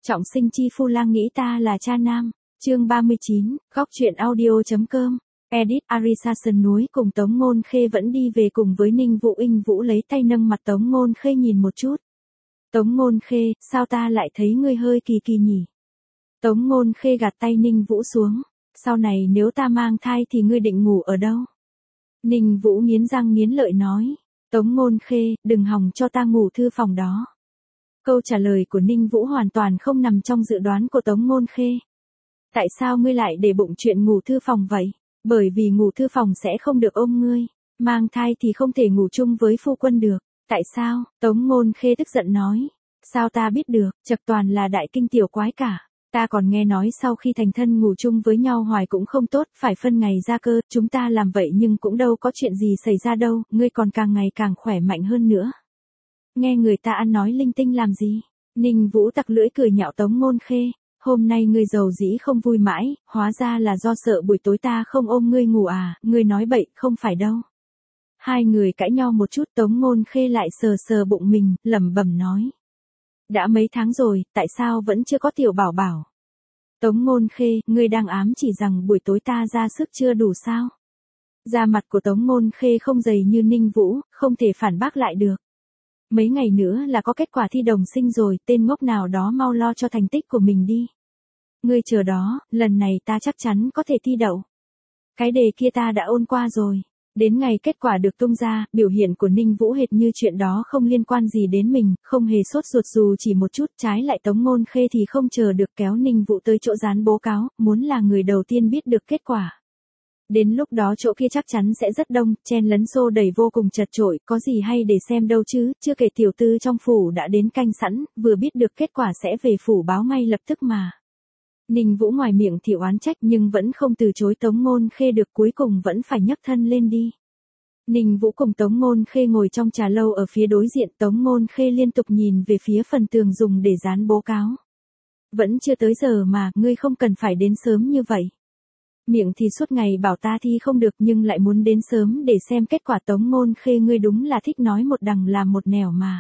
Trọng sinh chi phu lang nghĩ ta là cha nam. Chương 39, góc truyện audio.com. Edit Arisa Sơn núi cùng Tống Ngôn Khê vẫn đi về cùng với Ninh Vũ. Ninh Vũ lấy tay nâng mặt Tống Ngôn Khê nhìn một chút. Tống Ngôn Khê, sao ta lại thấy ngươi hơi kỳ kỳ nhỉ? Tống Ngôn Khê gạt tay Ninh Vũ xuống. Sau này nếu ta mang thai thì ngươi định ngủ ở đâu? Ninh Vũ nghiến răng nghiến lợi nói. Tống Ngôn Khê, đừng hòng cho ta ngủ thư phòng đó. Câu trả lời của Ninh Vũ hoàn toàn không nằm trong dự đoán của Tống Ngôn Khê. Tại sao ngươi lại để bụng chuyện ngủ thư phòng vậy? Bởi vì ngủ thư phòng sẽ không được ôm ngươi. Mang thai thì không thể ngủ chung với phu quân được. Tại sao? Tống Ngôn Khê tức giận nói. Sao ta biết được, chật toàn là đại kinh tiểu quái cả. Ta còn nghe nói sau khi thành thân ngủ chung với nhau hoài cũng không tốt, phải phân ngày ra cơ, chúng ta làm vậy nhưng cũng đâu có chuyện gì xảy ra đâu, ngươi còn càng ngày càng khỏe mạnh hơn nữa. Nghe người ta ăn nói linh tinh làm gì? Ninh Vũ tặc lưỡi cười nhạo Tống Ngôn Khê. Hôm nay ngươi giàu dĩ không vui mãi, hóa ra là do sợ buổi tối ta không ôm ngươi ngủ à, ngươi nói bậy, không phải đâu. Hai người cãi nhau một chút, Tống Ngôn Khê lại sờ sờ bụng mình, lẩm bẩm nói. Đã mấy tháng rồi, tại sao vẫn chưa có tiểu bảo bảo? Tống Ngôn Khê, ngươi đang ám chỉ rằng buổi tối ta ra sức chưa đủ sao? Da mặt của Tống Ngôn Khê không dày như Ninh Vũ, không thể phản bác lại được. Mấy ngày nữa là có kết quả thi đồng sinh rồi, tên ngốc nào đó mau lo cho thành tích của mình đi. Ngươi chờ đó, lần này ta chắc chắn có thể thi đậu. Cái đề kia ta đã ôn qua rồi. Đến ngày kết quả được tung ra, biểu hiện của Ninh Vũ hệt như chuyện đó không liên quan gì đến mình, không hề sốt ruột dù chỉ một chút. Trái lại Tống Ngôn Khê thì không chờ được kéo Ninh Vũ tới chỗ dán bố cáo, muốn là người đầu tiên biết được kết quả. Đến lúc đó chỗ kia chắc chắn sẽ rất đông, chen lấn xô đẩy vô cùng chật chội, có gì hay để xem đâu chứ, chưa kể tiểu tư trong phủ đã đến canh sẵn, vừa biết được kết quả sẽ về phủ báo ngay lập tức mà. Ninh Vũ ngoài miệng thì oán trách nhưng vẫn không từ chối Tống Ngôn Khê được, cuối cùng vẫn phải nhấc thân lên đi. Ninh Vũ cùng Tống Ngôn Khê ngồi trong trà lâu ở phía đối diện, Tống Ngôn Khê liên tục nhìn về phía phần tường dùng để dán bố cáo. Vẫn chưa tới giờ mà, ngươi không cần phải đến sớm như vậy. Miệng thì suốt ngày bảo ta thi không được nhưng lại muốn đến sớm để xem kết quả. Tống Ngôn Khê, ngươi đúng là thích nói một đằng làm một nẻo mà.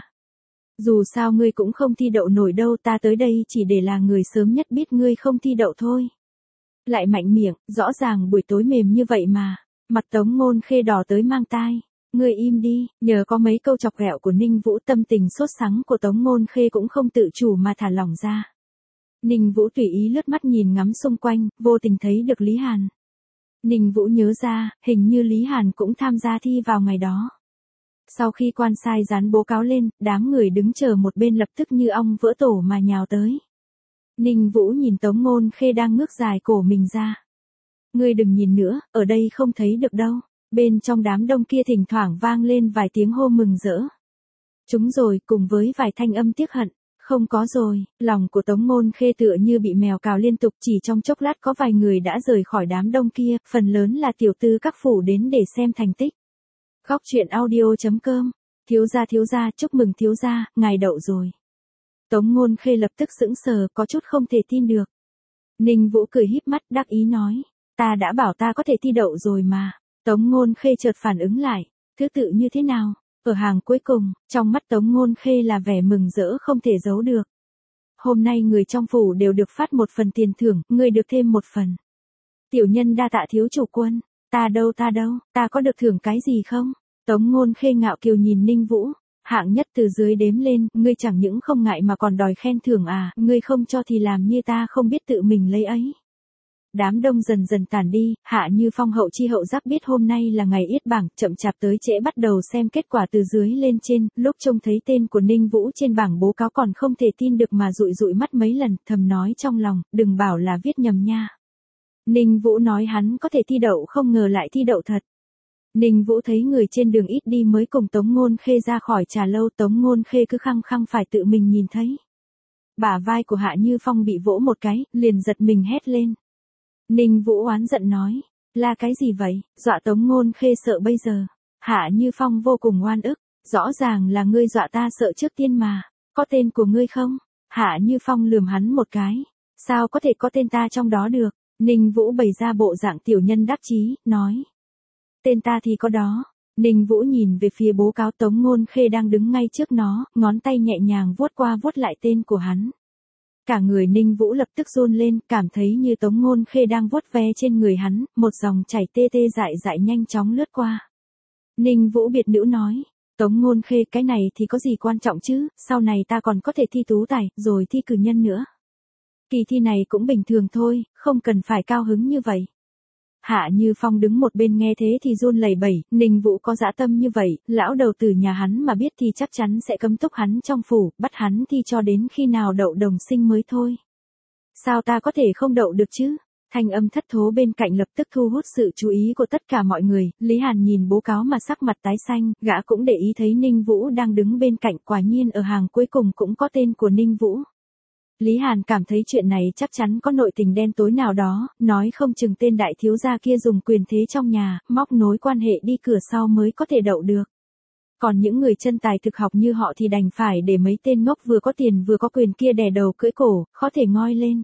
Dù sao ngươi cũng không thi đậu nổi đâu, ta tới đây chỉ để là người sớm nhất biết ngươi không thi đậu thôi. Lại mạnh miệng, rõ ràng buổi tối mềm như vậy mà. Mặt Tống Ngôn Khê đỏ tới mang tai. Ngươi im đi, nhờ có mấy câu chọc ghẹo của Ninh Vũ, tâm tình sốt sắng của Tống Ngôn Khê cũng không tự chủ mà thả lỏng ra. Ninh Vũ tùy ý lướt mắt nhìn ngắm xung quanh, vô tình thấy được Lý Hàn. Ninh Vũ nhớ ra, hình như Lý Hàn cũng tham gia thi vào ngày đó. Sau khi quan sai dán bố cáo lên, đám người đứng chờ một bên lập tức như ong vỡ tổ mà nhào tới. Ninh Vũ nhìn Tống Ngôn Khê đang ngước dài cổ mình ra. Ngươi đừng nhìn nữa, ở đây không thấy được đâu. Bên trong đám đông kia thỉnh thoảng vang lên vài tiếng hô mừng rỡ. Chúng rồi, cùng với vài thanh âm tiếc hận. Không có rồi, lòng của Tống Ngôn Khê tựa như bị mèo cào liên tục, chỉ trong chốc lát có vài người đã rời khỏi đám đông kia, phần lớn là tiểu tư các phủ đến để xem thành tích. Góc truyện audio.com. Thiếu gia, chúc mừng thiếu gia, ngài đậu rồi. Tống Ngôn Khê lập tức sững sờ, có chút không thể tin được. Ninh Vũ cười híp mắt đắc ý nói, ta đã bảo ta có thể thi đậu rồi mà. Tống Ngôn Khê chợt phản ứng lại, thứ tự như thế nào? Ở hàng cuối cùng, trong mắt Tống Ngôn Khê là vẻ mừng rỡ không thể giấu được. Hôm nay người trong phủ đều được phát một phần tiền thưởng, ngươi được thêm một phần. Tiểu nhân đa tạ thiếu chủ quân, ta đâu, ta có được thưởng cái gì không? Tống Ngôn Khê ngạo kiều nhìn Ninh Vũ, hạng nhất từ dưới đếm lên, ngươi chẳng những không ngại mà còn đòi khen thưởng à, ngươi không cho thì làm như ta không biết tự mình lấy ấy. Đám đông dần dần tản đi, Hạ Như Phong hậu chi hậu giác biết hôm nay là ngày yết bảng, chậm chạp tới trễ bắt đầu xem kết quả từ dưới lên trên, lúc trông thấy tên của Ninh Vũ trên bảng bố cáo còn không thể tin được mà dụi dụi mắt mấy lần, thầm nói trong lòng, đừng bảo là viết nhầm nha. Ninh Vũ nói hắn có thể thi đậu, không ngờ lại thi đậu thật. Ninh Vũ thấy người trên đường ít đi mới cùng Tống Ngôn Khê ra khỏi trà lâu, Tống Ngôn Khê cứ khăng khăng phải tự mình nhìn thấy. Bả vai của Hạ Như Phong bị vỗ một cái, liền giật mình hét lên. Ninh Vũ oán giận nói, là cái gì vậy, dọa Tống Ngôn Khê sợ bây giờ. Hạ Như Phong vô cùng oan ức, rõ ràng là ngươi dọa ta sợ trước tiên mà, có tên của ngươi không? Hạ Như Phong lườm hắn một cái, sao có thể có tên ta trong đó được? Ninh Vũ bày ra bộ dạng tiểu nhân đắc chí, nói. Tên ta thì có đó. Ninh Vũ nhìn về phía bố cáo Tống Ngôn Khê đang đứng ngay trước nó, ngón tay nhẹ nhàng vuốt qua vuốt lại tên của hắn. Cả người Ninh Vũ lập tức run lên, cảm thấy như Tống Ngôn Khê đang vuốt ve trên người hắn, một dòng chảy tê tê dại dại nhanh chóng lướt qua. Ninh Vũ biệt nữ nói, Tống Ngôn Khê, cái này thì có gì quan trọng chứ, sau này ta còn có thể thi tú tài, rồi thi cử nhân nữa. Kỳ thi này cũng bình thường thôi, không cần phải cao hứng như vậy. Hạ Như Phong đứng một bên nghe thế thì run lẩy bẩy, Ninh Vũ có dã tâm như vậy, lão đầu tử nhà hắn mà biết thì chắc chắn sẽ cấm túc hắn trong phủ, bắt hắn thi cho đến khi nào đậu đồng sinh mới thôi. Sao ta có thể không đậu được chứ? Thanh âm thất thố bên cạnh lập tức thu hút sự chú ý của tất cả mọi người, Lý Hàn nhìn bố cáo mà sắc mặt tái xanh, gã cũng để ý thấy Ninh Vũ đang đứng bên cạnh, quả nhiên ở hàng cuối cùng cũng có tên của Ninh Vũ. Lý Hàn cảm thấy chuyện này chắc chắn có nội tình đen tối nào đó, nói không chừng tên đại thiếu gia kia dùng quyền thế trong nhà, móc nối quan hệ đi cửa sau mới có thể đậu được. Còn những người chân tài thực học như họ thì đành phải để mấy tên ngốc vừa có tiền vừa có quyền kia đè đầu cưỡi cổ, khó thể ngoi lên.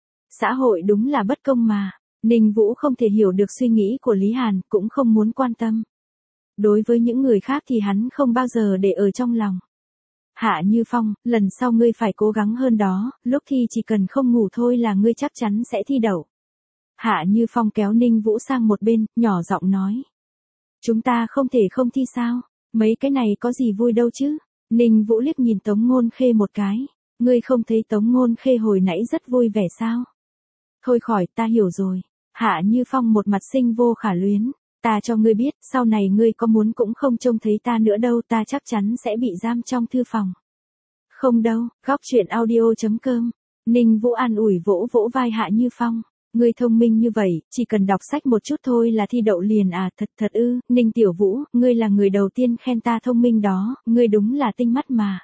Xã hội đúng là bất công mà. Ninh Vũ không thể hiểu được suy nghĩ của Lý Hàn, cũng không muốn quan tâm. Đối với những người khác thì hắn không bao giờ để ở trong lòng. Hạ Như Phong, lần sau ngươi phải cố gắng hơn đó, lúc thi chỉ cần không ngủ thôi là ngươi chắc chắn sẽ thi đậu. Hạ Như Phong kéo Ninh Vũ sang một bên, nhỏ giọng nói. Chúng ta không thể không thi sao, mấy cái này có gì vui đâu chứ. Ninh Vũ liếc nhìn Tống Ngôn Khê một cái, ngươi không thấy Tống Ngôn Khê hồi nãy rất vui vẻ sao? Thôi khỏi, ta hiểu rồi. Hạ Như Phong một mặt sinh vô khả luyến. Ta cho ngươi biết, sau này ngươi có muốn cũng không trông thấy ta nữa đâu, ta chắc chắn sẽ bị giam trong thư phòng. Không đâu, góc chuyện audio.com. Ninh Vũ an ủi vỗ vỗ vai Hạ Như Phong. Ngươi thông minh như vậy, chỉ cần đọc sách một chút thôi là thi đậu liền à, thật ư, Ninh Tiểu Vũ, ngươi là người đầu tiên khen ta thông minh đó, ngươi đúng là tinh mắt mà.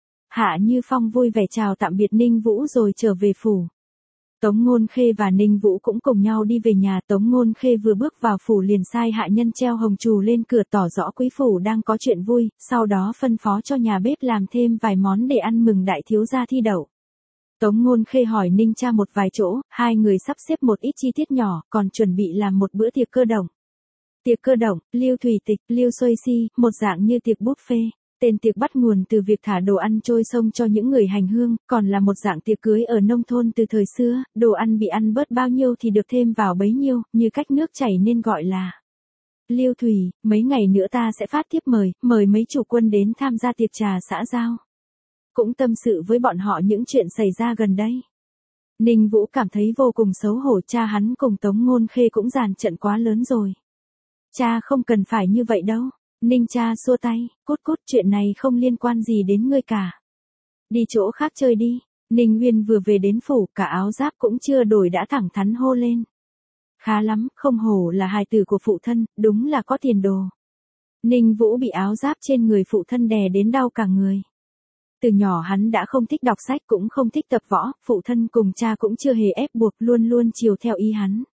Hạ Như Phong vui vẻ chào tạm biệt Ninh Vũ rồi trở về phủ. Tống Ngôn Khê và Ninh Vũ cũng cùng nhau đi về nhà. Tống Ngôn Khê vừa bước vào phủ liền sai hạ nhân treo hồng trù lên cửa tỏ rõ quý phủ đang có chuyện vui, sau đó phân phó cho nhà bếp làm thêm vài món để ăn mừng đại thiếu gia thi đậu. Tống Ngôn Khê hỏi Ninh Cha một vài chỗ, hai người sắp xếp một ít chi tiết nhỏ, còn chuẩn bị làm một bữa tiệc cơ động. Tiệc cơ động, liêu thủy tịch, liêu xuôi si, một dạng như tiệc buffet. Tên tiệc bắt nguồn từ việc thả đồ ăn trôi sông cho những người hành hương, còn là một dạng tiệc cưới ở nông thôn từ thời xưa, đồ ăn bị ăn bớt bao nhiêu thì được thêm vào bấy nhiêu, như cách nước chảy nên gọi là liêu thủy. Mấy ngày nữa ta sẽ phát thiếp mời mấy chủ quân đến tham gia tiệc trà xã giao. Cũng tâm sự với bọn họ những chuyện xảy ra gần đây. Ninh Vũ cảm thấy vô cùng xấu hổ, cha hắn cùng Tống Ngôn Khê cũng dàn trận quá lớn rồi. Cha không cần phải như vậy đâu. Ninh Cha xua tay, cút, chuyện này không liên quan gì đến ngươi cả. Đi chỗ khác chơi đi. Ninh Uyên vừa về đến phủ, cả áo giáp cũng chưa đổi đã thẳng thắn hô lên. Khá lắm, không hổ là hài tử của phụ thân, đúng là có tiền đồ. Ninh Vũ bị áo giáp trên người phụ thân đè đến đau cả người. Từ nhỏ hắn đã không thích đọc sách cũng không thích tập võ, phụ thân cùng cha cũng chưa hề ép buộc, luôn luôn chiều theo ý hắn.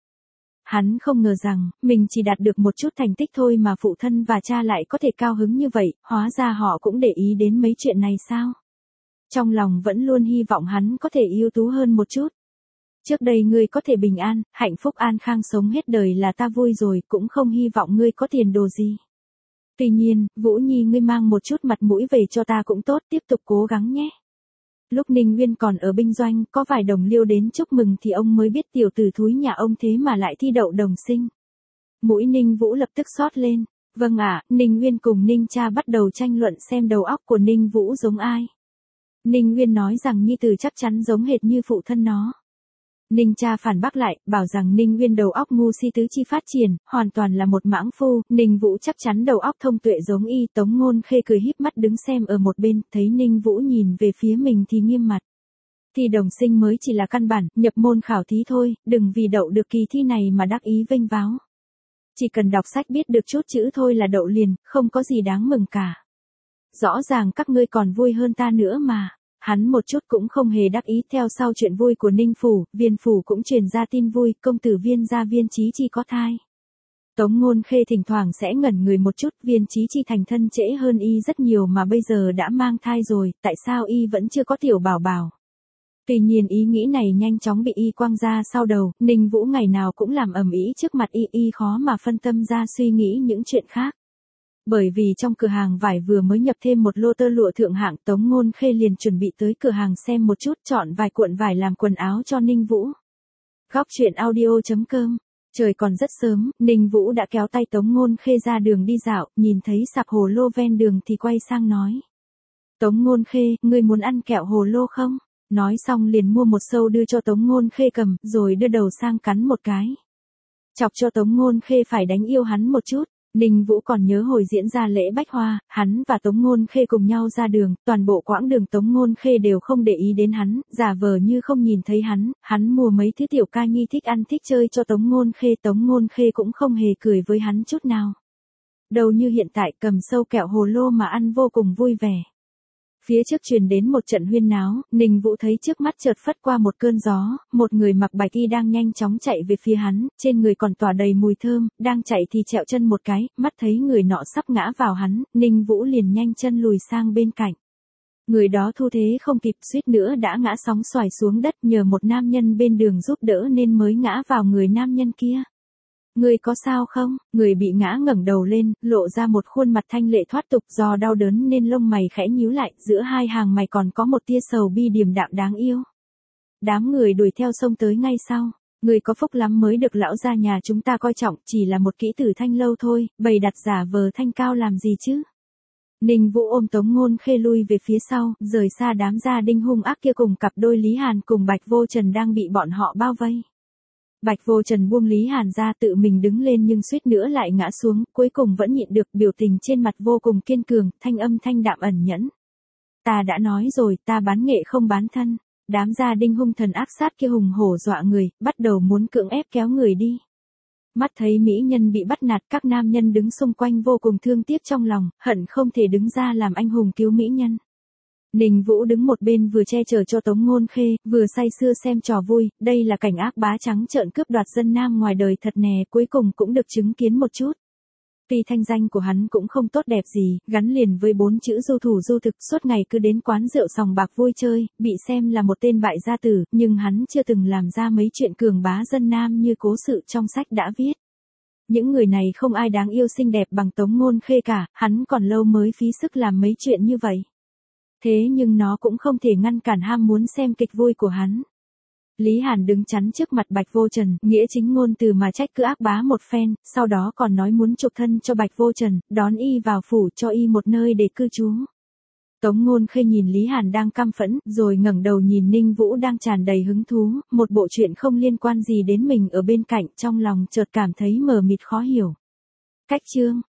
Hắn không ngờ rằng, mình chỉ đạt được một chút thành tích thôi mà phụ thân và cha lại có thể cao hứng như vậy, hóa ra họ cũng để ý đến mấy chuyện này sao? Trong lòng vẫn luôn hy vọng hắn có thể ưu tú hơn một chút. Trước đây ngươi có thể bình an, hạnh phúc an khang sống hết đời là ta vui rồi, cũng không hy vọng ngươi có tiền đồ gì. Tuy nhiên, Vũ Nhi ngươi mang một chút mặt mũi về cho ta cũng tốt, tiếp tục cố gắng nhé. Lúc Ninh Nguyên còn ở binh doanh, có vài đồng liêu đến chúc mừng thì ông mới biết tiểu tử thúi nhà ông thế mà lại thi đậu đồng sinh. Mũi Ninh Vũ lập tức xót lên. Vâng ạ, Ninh Nguyên cùng Ninh Cha bắt đầu tranh luận xem đầu óc của Ninh Vũ giống ai. Ninh Nguyên nói rằng nhi tử chắc chắn giống hệt như phụ thân nó. Ninh Cha phản bác lại, bảo rằng Ninh Nguyên đầu óc ngu si tứ chi phát triển, hoàn toàn là một mãng phu, Ninh Vũ chắc chắn đầu óc thông tuệ giống y. Tống Ngôn Khê cười híp mắt đứng xem ở một bên, thấy Ninh Vũ nhìn về phía mình thì nghiêm mặt. Thi đồng sinh mới chỉ là căn bản, nhập môn khảo thí thôi, đừng vì đậu được kỳ thi này mà đắc ý vênh váo. Chỉ cần đọc sách biết được chút chữ thôi là đậu liền, không có gì đáng mừng cả. Rõ ràng các ngươi còn vui hơn ta nữa mà. Hắn một chút cũng không hề đắc ý. Theo sau chuyện vui của Ninh Phủ, Viên Phủ cũng truyền ra tin vui, công tử Viên gia Viên Chí Chi có thai. Tống Ngôn Khê thỉnh thoảng sẽ ngẩn người một chút, Viên Chí Chi thành thân trễ hơn y rất nhiều mà bây giờ đã mang thai rồi, tại sao y vẫn chưa có tiểu bảo bảo. Tuy nhiên ý nghĩ này nhanh chóng bị y quăng ra sau đầu, Ninh Vũ ngày nào cũng làm ầm ĩ trước mặt y khó mà phân tâm ra suy nghĩ những chuyện khác. Bởi vì trong cửa hàng vải vừa mới nhập thêm một lô tơ lụa thượng hạng, Tống Ngôn Khê liền chuẩn bị tới cửa hàng xem một chút, chọn vài cuộn vải làm quần áo cho Ninh Vũ. Góc truyện audio.com. Trời còn rất sớm, Ninh Vũ đã kéo tay Tống Ngôn Khê ra đường đi dạo, nhìn thấy sạp hồ lô ven đường thì quay sang nói. Tống Ngôn Khê, ngươi muốn ăn kẹo hồ lô không? Nói xong liền mua một sâu đưa cho Tống Ngôn Khê cầm, rồi đưa đầu sang cắn một cái. Chọc cho Tống Ngôn Khê phải đánh yêu hắn một chút. Ninh Vũ còn nhớ hồi diễn ra lễ bách hoa, hắn và Tống Ngôn Khê cùng nhau ra đường, toàn bộ quãng đường Tống Ngôn Khê đều không để ý đến hắn, giả vờ như không nhìn thấy hắn mua mấy thứ tiểu ca nhi thích ăn thích chơi cho Tống Ngôn Khê cũng không hề cười với hắn chút nào. Đâu như hiện tại cầm sâu kẹo hồ lô mà ăn vô cùng vui vẻ. Phía trước truyền đến một trận huyên náo, Ninh Vũ thấy trước mắt chợt phất qua một cơn gió, một người mặc bạch y đang nhanh chóng chạy về phía hắn, trên người còn tỏa đầy mùi thơm, đang chạy thì trẹo chân một cái, mắt thấy người nọ sắp ngã vào hắn, Ninh Vũ liền nhanh chân lùi sang bên cạnh. Người đó thu thế không kịp, suýt nữa đã ngã sóng xoài xuống đất, nhờ một nam nhân bên đường giúp đỡ nên mới ngã vào người nam nhân kia. Người có sao không? Người bị ngã ngẩng đầu lên, lộ ra một khuôn mặt thanh lệ thoát tục, do đau đớn nên lông mày khẽ nhíu lại, giữa hai hàng mày còn có một tia sầu bi điềm đạm đáng yêu. Đám người đuổi theo xông tới ngay sau. Người có phúc lắm mới được lão gia nhà chúng ta coi trọng, chỉ là một kỹ tử thanh lâu thôi, bày đặt giả vờ thanh cao làm gì chứ? Ninh Vũ ôm Tống Ngôn Khê lui về phía sau, rời xa đám gia đinh hung ác kia cùng cặp đôi Lý Hàn cùng Bạch Vô Trần đang bị bọn họ bao vây. Bạch Vô Trần buông Lý Hàn ra tự mình đứng lên nhưng suýt nữa lại ngã xuống, cuối cùng vẫn nhịn được, biểu tình trên mặt vô cùng kiên cường, thanh âm thanh đạm ẩn nhẫn. Ta đã nói rồi, ta bán nghệ không bán thân. Đám gia đinh hung thần ác sát kia hùng hổ dọa người, bắt đầu muốn cưỡng ép kéo người đi. Mắt thấy mỹ nhân bị bắt nạt, các nam nhân đứng xung quanh vô cùng thương tiếc trong lòng, hận không thể đứng ra làm anh hùng cứu mỹ nhân. Ninh Vũ đứng một bên vừa che chở cho Tống Ngôn Khê, vừa say sưa xem trò vui, đây là cảnh ác bá trắng trợn cướp đoạt dân nam ngoài đời thật nè, cuối cùng cũng được chứng kiến một chút. Tuy thanh danh của hắn cũng không tốt đẹp gì, gắn liền với 4 chữ du thủ du thực, suốt ngày cứ đến quán rượu sòng bạc vui chơi, bị xem là một tên bại gia tử, nhưng hắn chưa từng làm ra mấy chuyện cường bá dân nam như cố sự trong sách đã viết. Những người này không ai đáng yêu xinh đẹp bằng Tống Ngôn Khê cả, hắn còn lâu mới phí sức làm mấy chuyện như vậy. Thế nhưng nó cũng không thể ngăn cản ham muốn xem kịch vui của hắn. Lý Hàn đứng chắn trước mặt Bạch Vô Trần, nghĩa chính ngôn từ mà trách cứ ác bá một phen, sau đó còn nói muốn chuộc thân cho Bạch Vô Trần, đón y vào phủ cho y một nơi để cư trú. Tống Ngôn Khê nhìn Lý Hàn đang căm phẫn, rồi ngẩng đầu nhìn Ninh Vũ đang tràn đầy hứng thú, một bộ chuyện không liên quan gì đến mình ở bên cạnh, trong lòng chợt cảm thấy mờ mịt khó hiểu. Cách chương